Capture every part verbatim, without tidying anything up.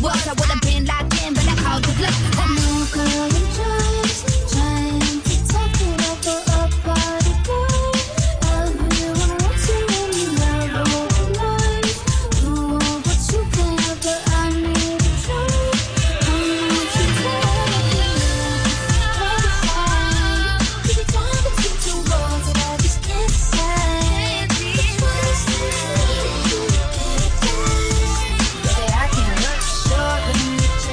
was, I would have been locked in, but I called the bluff. Oh no, girl, you just trying to talk it up for a party boy. Everyone wants you when you love all the life. You want what you can have, but I need to try. I want you to keep it down between two walls that I just can't say. Which one is this? Say I can't look short when you just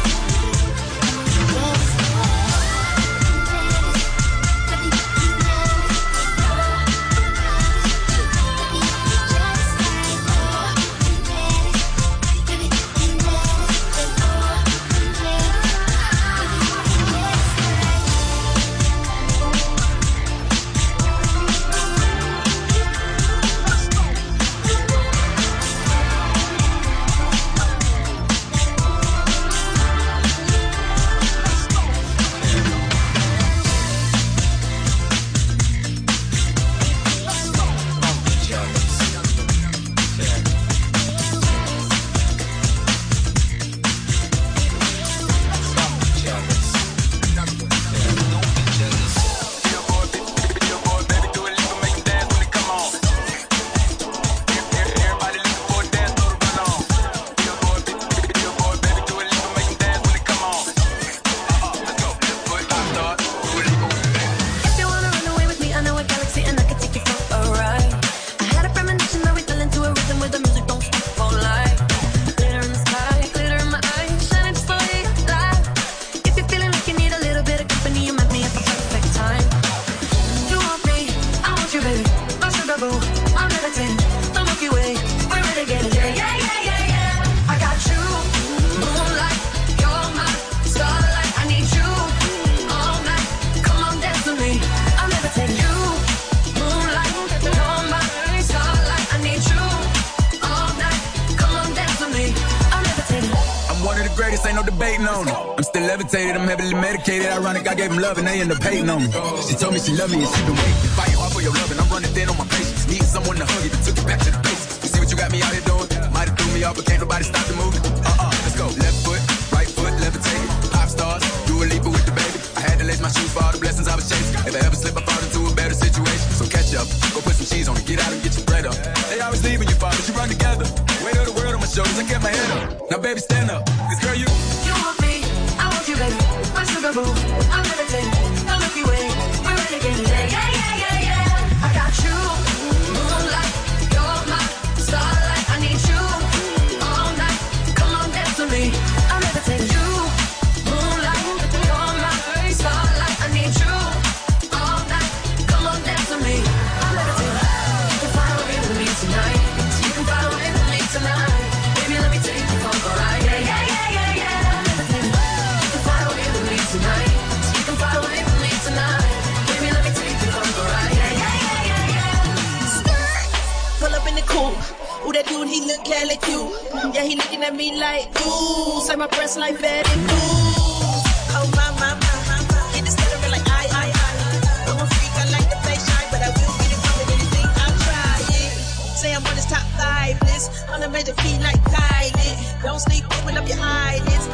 I'm heavily medicated, ironic, I gave him love and they end up hating on me. She told me she loved me and she been waiting, fighting hard for your love and I'm running thin on my patience. Need someone to hug you, but took it back to the basics. You see what you got me out here doing? Might have threw me off, but can't nobody stop the movement. Uh-uh, let's go. Left foot, right foot, levitating. Pop stars, do a leaper with the baby. I had to lace my shoes for all the blessings I was chasing. If I ever slip, I fall into a better situation. So catch up, go put some cheese on it, get out and get your bread up. They always leave when you fall, but you run together. Weight of the world on my shoulders, I kept my head up. Now baby, stand up, cause girl, you You want me, I want you, baby. My sugar boo, I'm levitating. The Milky Way, we're renegading. Yeah, yeah, yeah, yeah, yeah. I got you, moonlight, you're my starlight. I need you all night. Come on, dance with me. I'm levitating. You, moonlight, you're my starlight. I need you all night. Come on, dance with me. I'm levitating. You can fly away with me tonight. You can fly away with me tonight. Baby, let me take you for a ride. Yeah, yeah, yeah, yeah, yeah. I'm levitating. You can fly away with me tonight. You can fly away with me tonight. Baby, let me take you for a ride. Yeah, yeah, yeah, yeah, yeah. Skirt. Pull up in the coupe. Ooh, that dude, he look hella cute. Yeah, he looking at me like, ooh, say my breasts like fatty fools. Oh, my, my, my, my, my. Get this stuttering like I, I, I. I'm a freak, I like to play shy, but I will get it wrong with anything I try it. Say I'm on his top five list. On the major feet like Kylie. Don't sleep, open up your eyelids.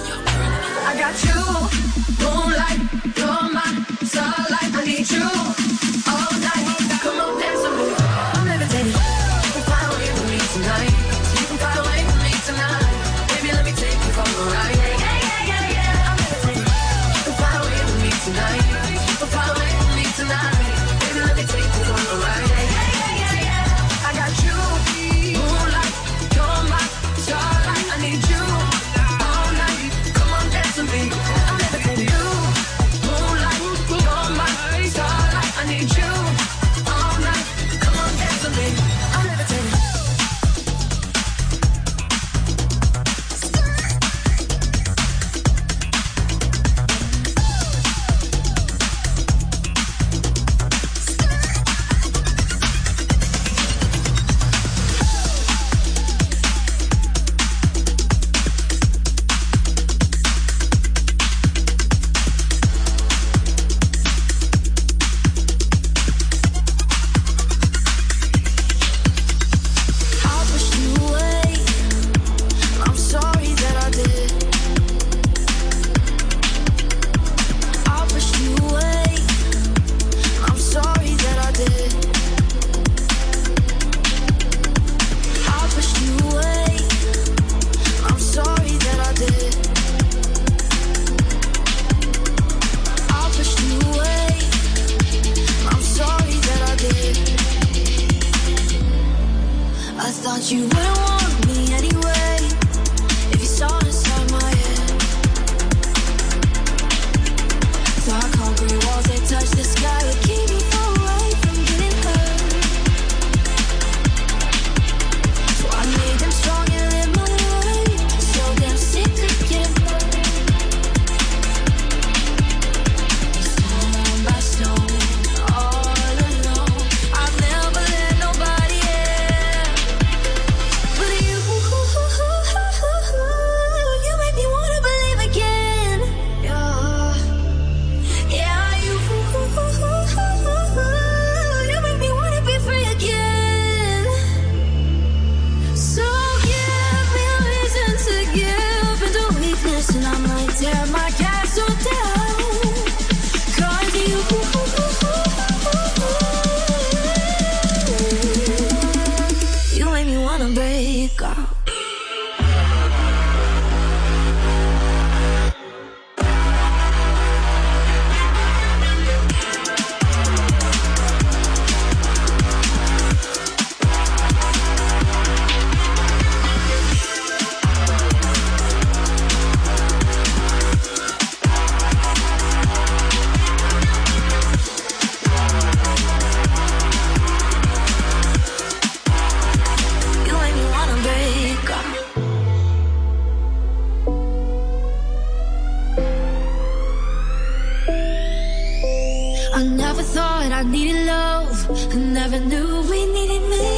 I got you, moonlight, you're my starlight. I need you all night. Come on, dance with me. I'm levitating. You can fly away with me tonight. You can fly away with me tonight. Baby, let me take you for a ride. Yeah, yeah, yeah, yeah, yeah. I'm levitating. You can fly away with me tonight. You can fly away with me tonight. Baby, let me take you for a ride. Yeah, yeah, yeah, yeah, yeah. I got you, moonlight, you're my starlight. I need you all night. Come on, dance with me. I'm never knew we needed me.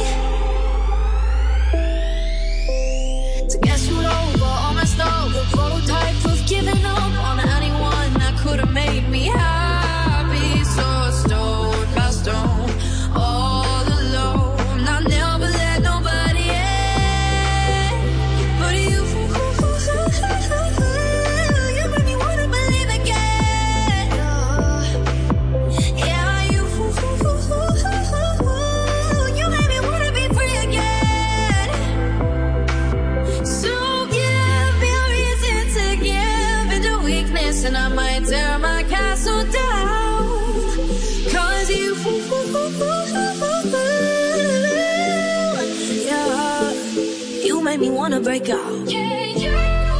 To get screwed over, all messed up, the prototype of giving up on anyone that could have made me happy. So stone by stone, all alone. I never let nobody in, but you, you made me wanna believe again. Yeah, you, you made me wanna be free again. So give me a reason to give into weakness, and I might tear my castle down. Cause you, yeah, you made me wanna break out. Yeah, you,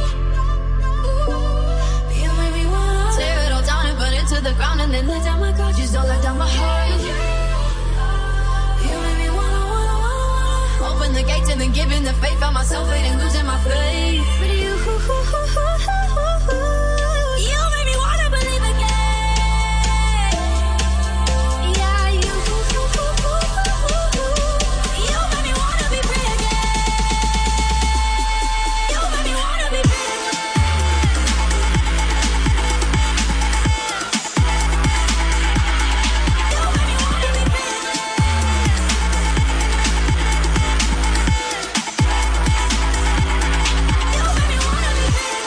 you made me wanna tear it all down and burn it to the ground, and then let down my guard. Just don't let down my heart. You made me wanna, wanna, wanna open the gates and then giving the faith. Found myself waiting, losing my faith. But you, you made me wanna believe again. Yeah, you, you made me wanna be free again. You made me wanna be free again. You made me wanna be free again. You made me wanna be free again.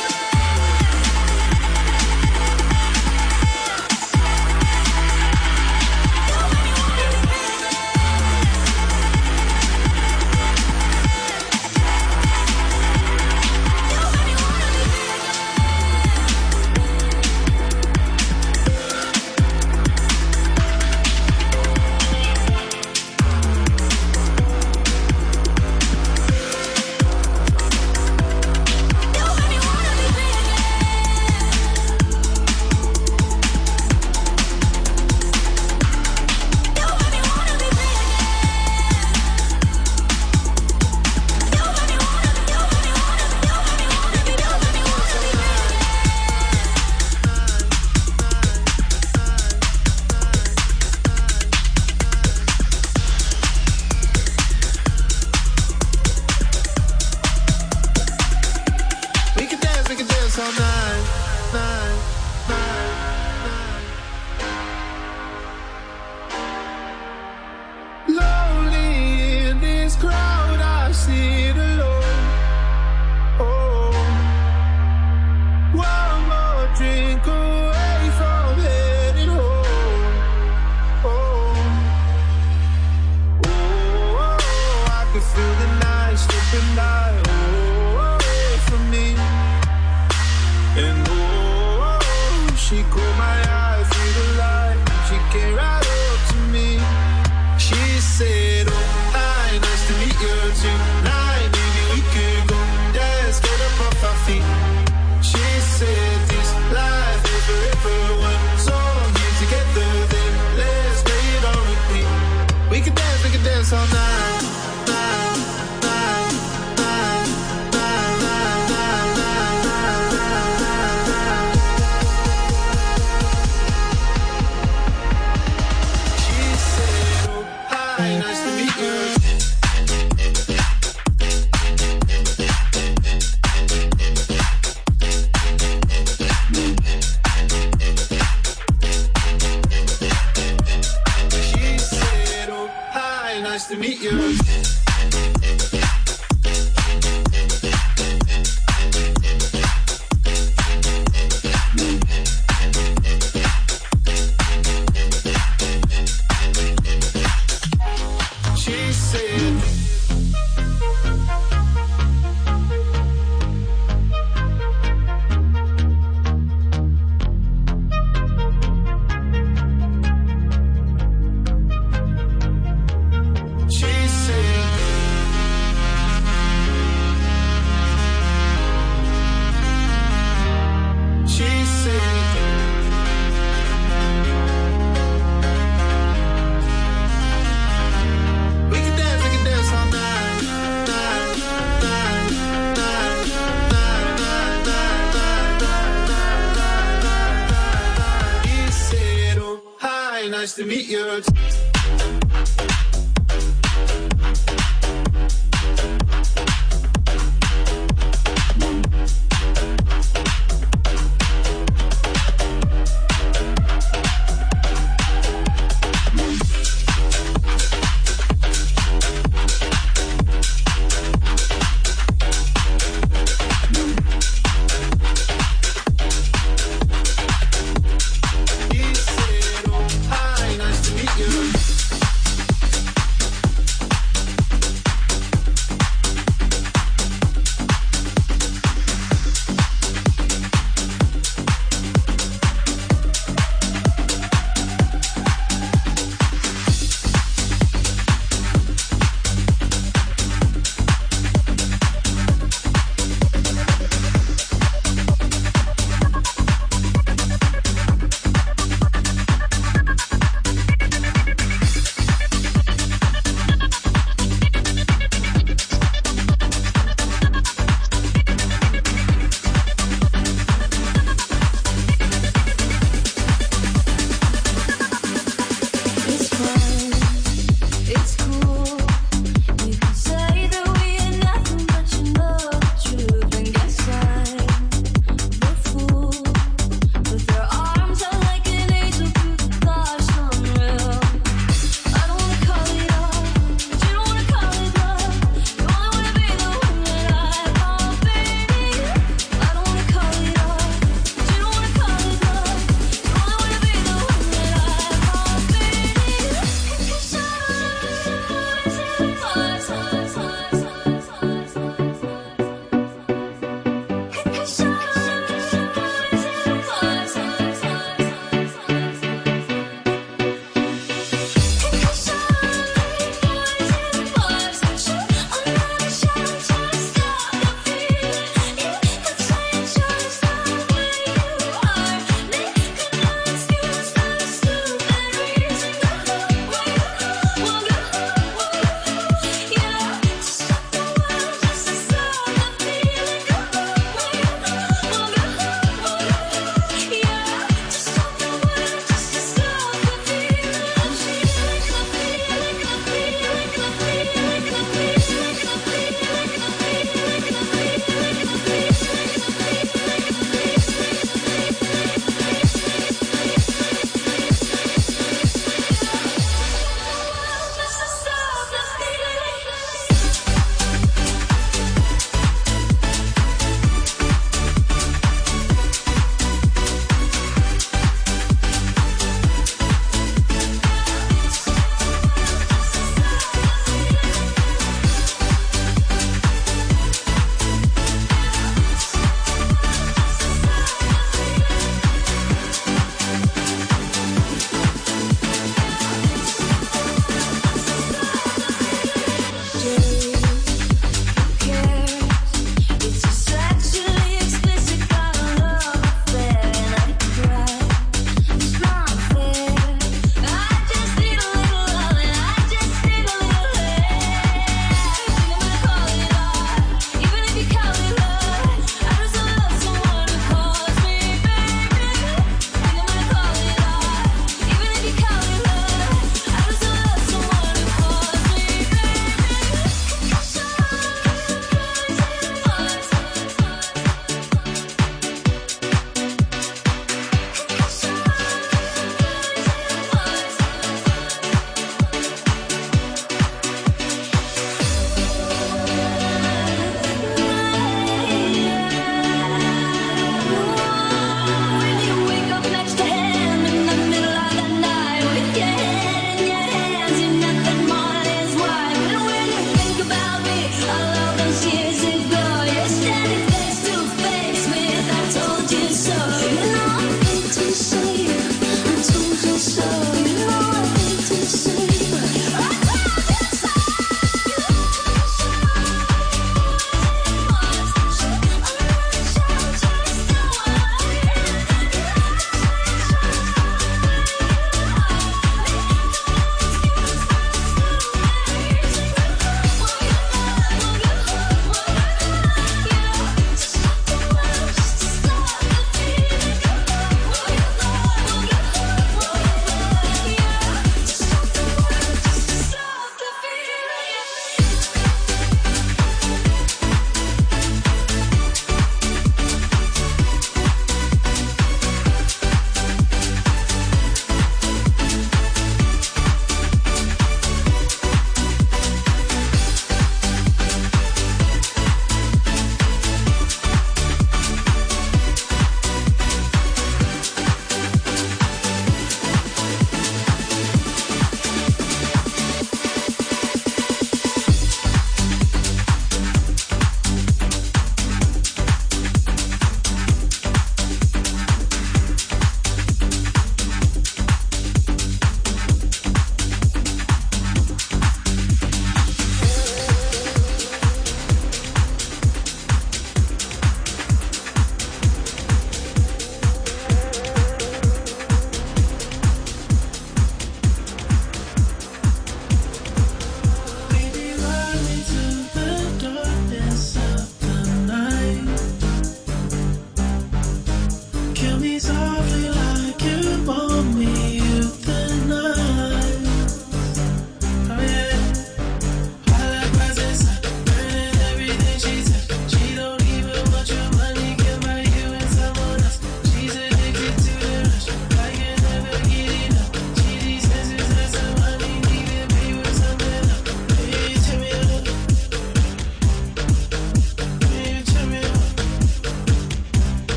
We can dance, we can dance all night, night, night, night. Lonely in this crowd, I sit alone. Oh, one more drink away from heading home. Oh, oh, I can feel the night slipping by. Oh, away from me. And oh, she caught my eye through the light. She came right up to me. She said, oh, hi, nice to meet you tonight. Maybe we could go dance, get up off our feet. She said, this life is forever one song here together. Then let's play it on repeat. We can dance, we can dance all night. Night, night, night, night, night, night, night, night, night. She said, oh, hi, nice to meet you. She said, oh, hi, nice to meet you. She said, she said, she said, we can dance, we can dance all night, night, night, night, night, night, night, night, night, night. He said, oh, hi, nice to meet you.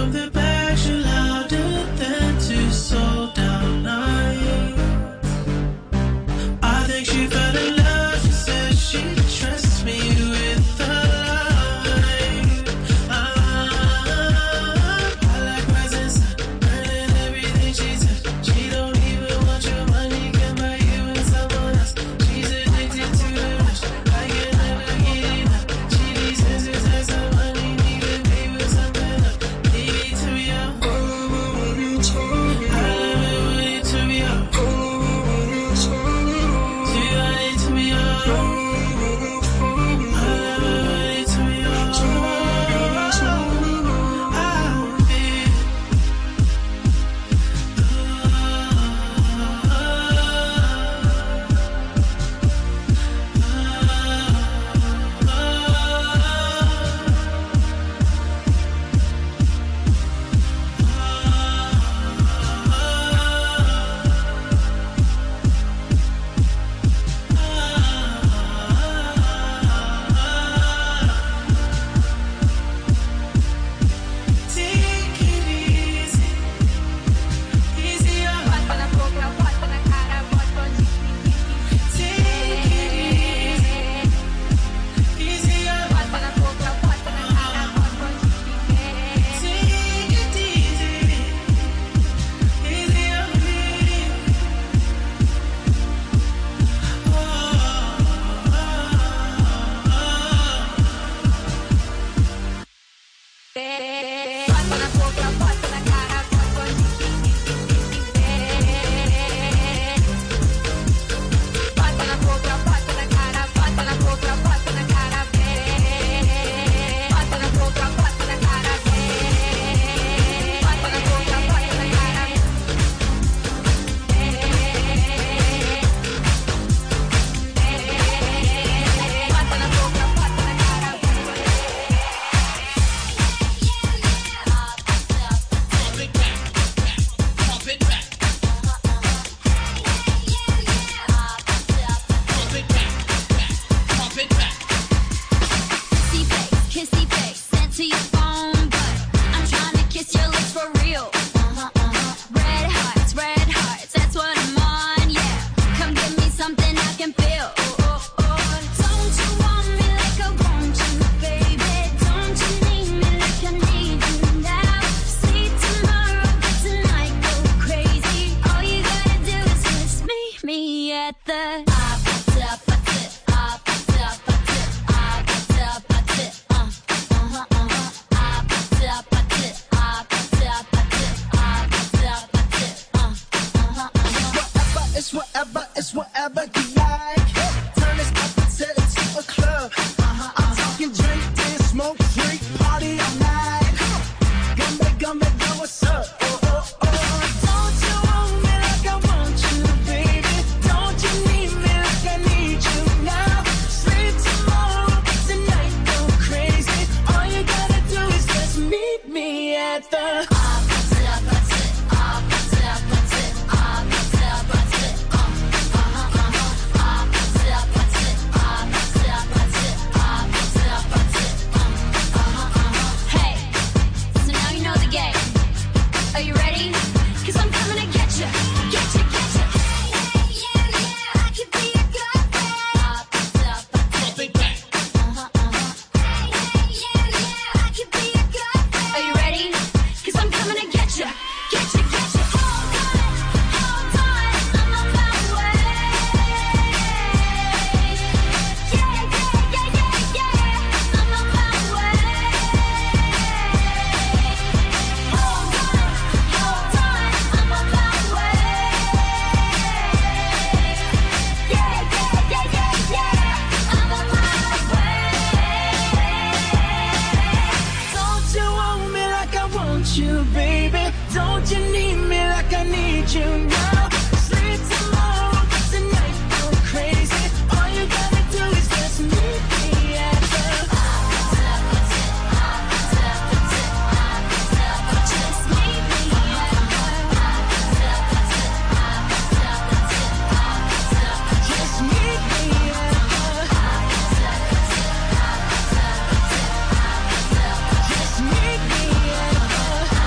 from the back, she louder than two sold down night. I think she fell in love. She said she trusts me with her life. Ah, I like rising sun, burning everything she said. She don't even want your money, can buy you and someone else. She's addicted to the rush, I can never get enough. She needs exercise, some money, need to pay with something else. Leave it to me, oh. I love it when you turn me up. Do you want it to me, oh? I love it when you turn me up. Ah, baby. Take it easy, easy on. Bota na boca, bota na cara, bota onde Take it easy, easy on. Bota na boca, bota na cara, bota onde Take it easy, easy on me. Bota na boca, bota na cara, bota onde Bota na boca, bota na cara, bota na boca, bota na cara, bota na boca, bota na cara, bota na boca, bota na cara. Bota na boca, bota na cara. Kissy face, kissy face, sent to your phone, but I'm trying to kiss your lips for real. Uh-huh, uh-huh. Red hearts, red hearts, that's what I'm on, yeah. Come give me something I can feel. Oh, oh, oh. Don't you want me like I want you, baby? Don't you need me like I need you now? See tomorrow, but tonight go crazy. All you gotta do is kiss me, me at the It's whatever, it's whatever you like. Turn this up until it's a club. I'm talking drink, dance, smoke, freak, party all night. Gumbe, gumbe, go, what's up? Oh, oh, oh. Don't you want me like I want you, baby? Don't you need me like I need you now? Sleep tomorrow, tonight go crazy. All you gotta do is just meet me at the Hey, so now you know the game. Are you ready? Cause I'm coming to get you. Get you, get you. Hey, hey, yeah, yeah, I could be your girlfriend. Uh-huh, uh-huh. Hey, hey, yeah, yeah, I could be your girlfriend. Are you ready? Cause I'm coming to get you. Get you, get you. Hold on, hold on, I'm on my way. Yeah, yeah, yeah, yeah, yeah, I'm on my way. Hold on, hold on, I'm on my way. Yeah, yeah, yeah, yeah, yeah, I'm on my way. Don't you want me like I want you, baby? Don't you need me like I need you now? Sleep tomorrow, tonight go crazy. All you gotta do is just meet me at the Just meet me at just meet me at the just meet me at the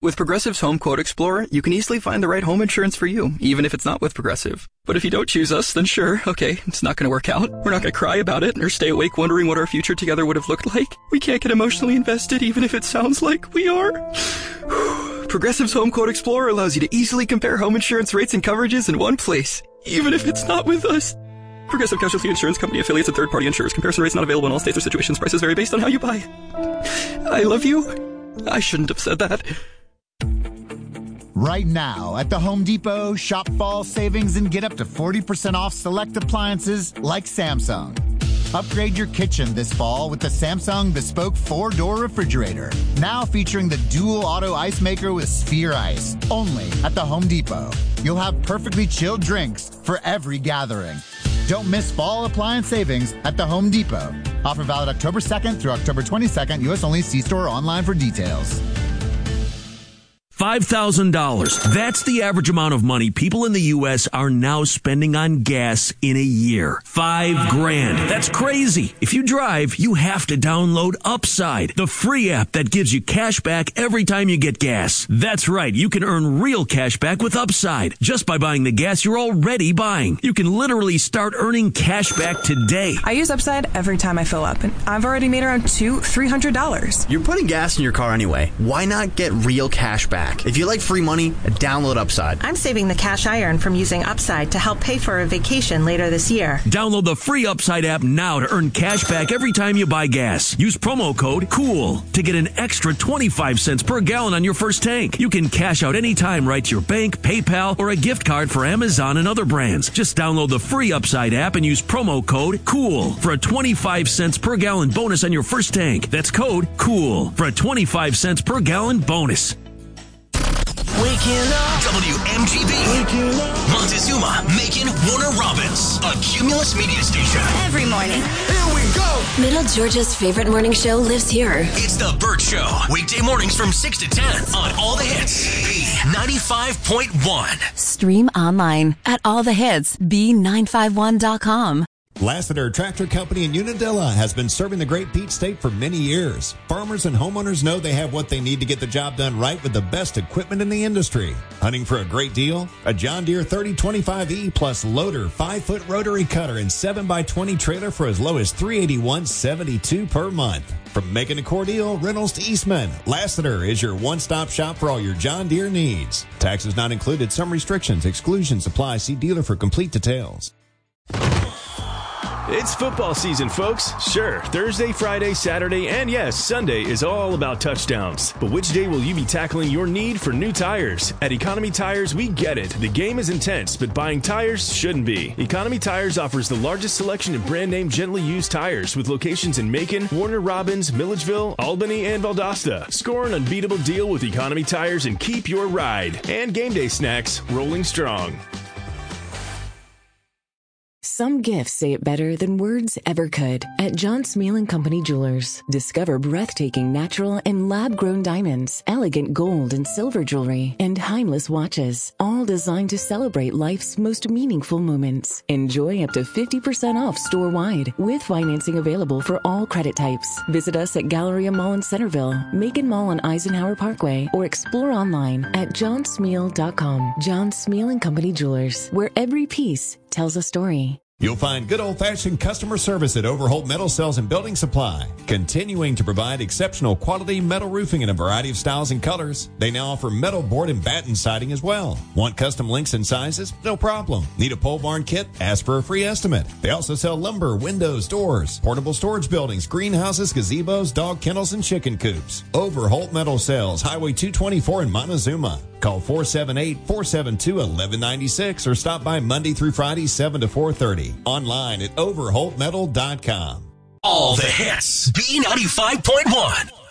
With Progressive's Home Quote Explorer, you can easily find the right home insurance for you, even if it's not with Progressive. But if you don't choose us, then sure, okay, it's not going to work out. We're not going to cry about it or stay awake wondering what our future together would have looked like. We can't get emotionally invested even if it sounds like we are. Progressive's Home Quote Explorer allows you to easily compare home insurance rates and coverages in one place, even if it's not with us. Progressive Casualty Insurance Company, affiliates, and third-party insurers. Comparison rates not available in all states or situations. Prices vary based on how you buy. I love you. I shouldn't have said that. Right now at the Home Depot, shop fall savings and get up to forty percent off select appliances like Samsung. Upgrade your kitchen this fall with the Samsung Bespoke four-door refrigerator. Now featuring the dual auto ice maker with Sphere Ice. Only at the Home Depot. You'll have perfectly chilled drinks for every gathering. Don't miss fall appliance savings at the Home Depot. Offer valid October second through October twenty-second. U S only. See store or online for details. five thousand dollars. That's the average amount of money people in the U S are now spending on gas in a year. Five grand. That's crazy. If you drive, you have to download Upside, the free app that gives you cash back every time you get gas. That's right. You can earn real cash back with Upside just by buying the gas you're already buying. You can literally start earning cash back today. I use Upside every time I fill up, and I've already made around two, three hundred dollars. You're putting gas in your car anyway. Why not get real cash back? If you like free money, download Upside. I'm saving the cash I earn from using Upside to help pay for a vacation later this year. Download the free Upside app now to earn cash back every time you buy gas. Use promo code COOL to get an extra twenty-five cents per gallon on your first tank. You can cash out anytime right to your bank, PayPal, or a gift card for Amazon and other brands. Just download the free Upside app and use promo code COOL for a twenty-five cents per gallon bonus on your first tank. That's code COOL for a twenty-five cents per gallon bonus. Waking up. W M G B. Waking up. Montezuma, Macon, Warner Robins. A Cumulus media station. Every morning. Here we go. Middle Georgia's favorite morning show lives here. It's The Burt Show. Weekday mornings from six to ten on All the Hits. B ninety-five point one. Stream online at all the hits b nine five one dot com. Lassiter Tractor Company in Unadilla has been serving the Great Peach State for many years. Farmers and homeowners know they have what they need to get the job done right with the best equipment in the industry. Hunting for a great deal? A John Deere thirty twenty-five E plus loader, five-foot rotary cutter, and seven by twenty trailer for as low as three hundred eighty-one dollars and seventy-two cents per month. From Macon to Cordele, Reynolds to Eastman, Lassiter is your one-stop shop for all your John Deere needs. Taxes not included. Some restrictions, exclusions apply. See dealer for complete details. It's football season, folks. Sure, Thursday, Friday, Saturday, and yes, Sunday is all about touchdowns. But which day will you be tackling your need for new tires? At Economy Tires, we get it. The game is intense, but buying tires shouldn't be. Economy Tires offers the largest selection of brand name gently used tires with locations in Macon, Warner Robins, Milledgeville, Albany, and Valdosta. Score an unbeatable deal with Economy Tires and keep your ride. And game day snacks rolling strong. Some gifts say it better than words ever could. At John Smeal and Company Jewelers, discover breathtaking natural and lab-grown diamonds, elegant gold and silver jewelry, and timeless watches, all designed to celebrate life's most meaningful moments. Enjoy up to fifty percent off store-wide, with financing available for all credit types. Visit us at Galleria Mall in Centerville, Macon Mall on Eisenhower Parkway, or explore online at john smeal dot com. John Smeal and Company Jewelers, where every piece tells a story. You'll find good old-fashioned customer service at Overholt Metal Sales and Building Supply, continuing to provide exceptional quality metal roofing in a variety of styles and colors. They now offer metal board and batten siding as well. Want custom links and sizes? No problem. Need a pole barn kit? Ask for a free estimate. They also sell lumber, windows, doors, portable storage buildings, greenhouses, gazebos, dog kennels, and chicken coops. Overholt Metal Sales, Highway two twenty-four in Montezuma. Call four seven eight, four seven two, one one nine six or stop by Monday through Friday, seven to four thirty. Online at overholt metal dot com. All the hits. B ninety-five point one.